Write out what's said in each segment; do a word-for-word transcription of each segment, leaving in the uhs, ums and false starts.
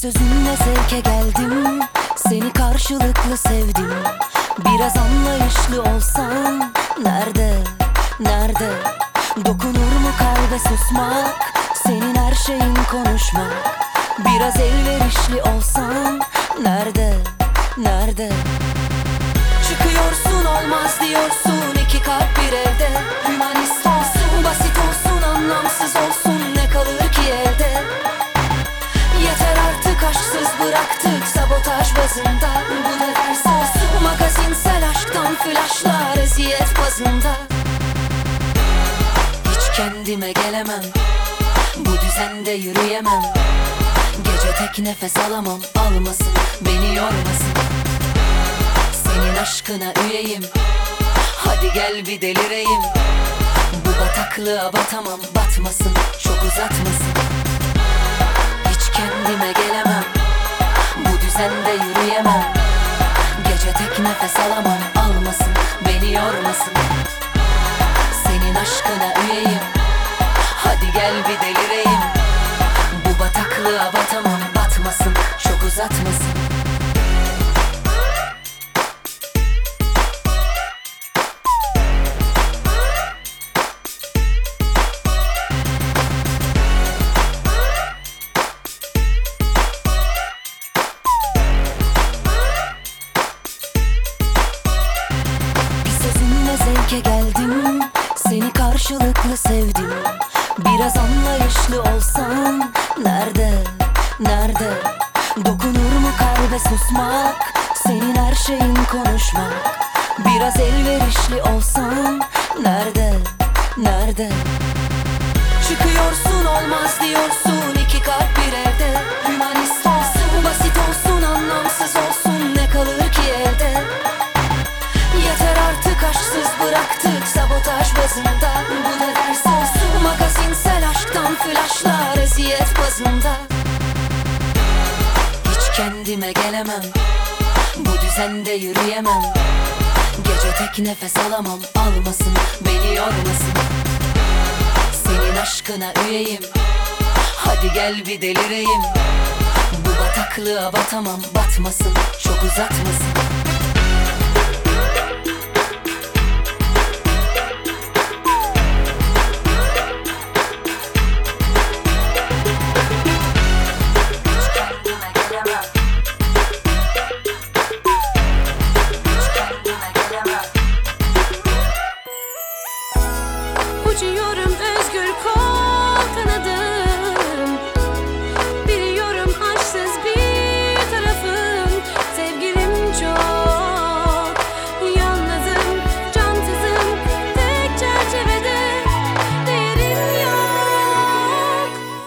sözünle zevke geldim, seni karşılıklı sevdim. Biraz anlayışlı olsan, nerede, nerede? Dokunur mu kalbe susmak, senin her şeyin konuşmak. Biraz elverişli olsan, nerede, nerede? Çıkıyorsun olmaz diyorsun, iki kalp bir evde. Hümanist olsun, basit olsun, anlamsız olsun, ne kalır ki elde? Yeter artık, aşksız bıraktık sabotaj bazında. Bu ne ders olsun, magazinsel aşktan flaşlar eziyet bazında. Hiç kendime gelemem, bu düzende yürüyemem. Gece tek nefes alamam, almasın, beni yormasın. Senin aşkına üyeyim, hadi gel bir delireyim. Bu bataklığa batamam, batmasın, çok uzatmasın. Hiç kendime gelemem, bu düzende yürüyemem. Gece tek nefes alamam, almasın, beni yormasın. Senin aşkına üyeyim, hadi gel bir delireyim. Bu bataklığa batamam, batmasın, çok uzatmasın. Zevke geldim, seni karşılıklı sevdim. Biraz anlayışlı olsan, nerede, nerede? Dokunur mu kalbe susmak, senin her şeyin konuşmak. Biraz elverişli olsan, nerede, nerede? Çıkıyorsun olmaz diyorsun, iki kalp bir evde. Hümanist olsun, basit olsun, anlamsız olsun, ne kalır ki elde? Yeter artık, aşksız bıraktık sabotaj bazında. Bu ne ders olsun, magazinsel aşktan flaşlar eziyet bazında. Hiç kendime gelemem, bu düzende yürüyemem. Gece tek nefes alamam, almasın, beni yormasın. Senin aşkına üyeyim, hadi gel bir delireyim. Bu bataklığa batamam, batmasın, çok uzatmasın. Uçuyorum özgür, kol kanadım. Biliyorum aşksız bir tarafım. Sevgilim çok, yalnızım, cansızım. Tek çerçevede değerim yok.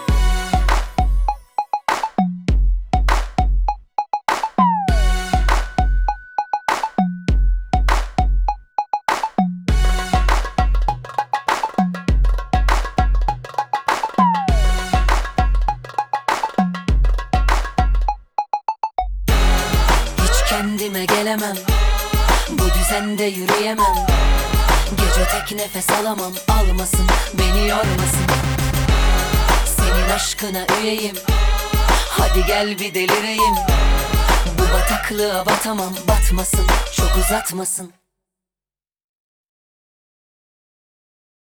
Kendime gelemem, bu düzende yürüyemem. Gece tek nefes alamam, almasın, beni yormasın. Senin aşkına üyeyim, hadi gel bir delireyim. Bu bataklığa batamam, batmasın, çok uzatmasın.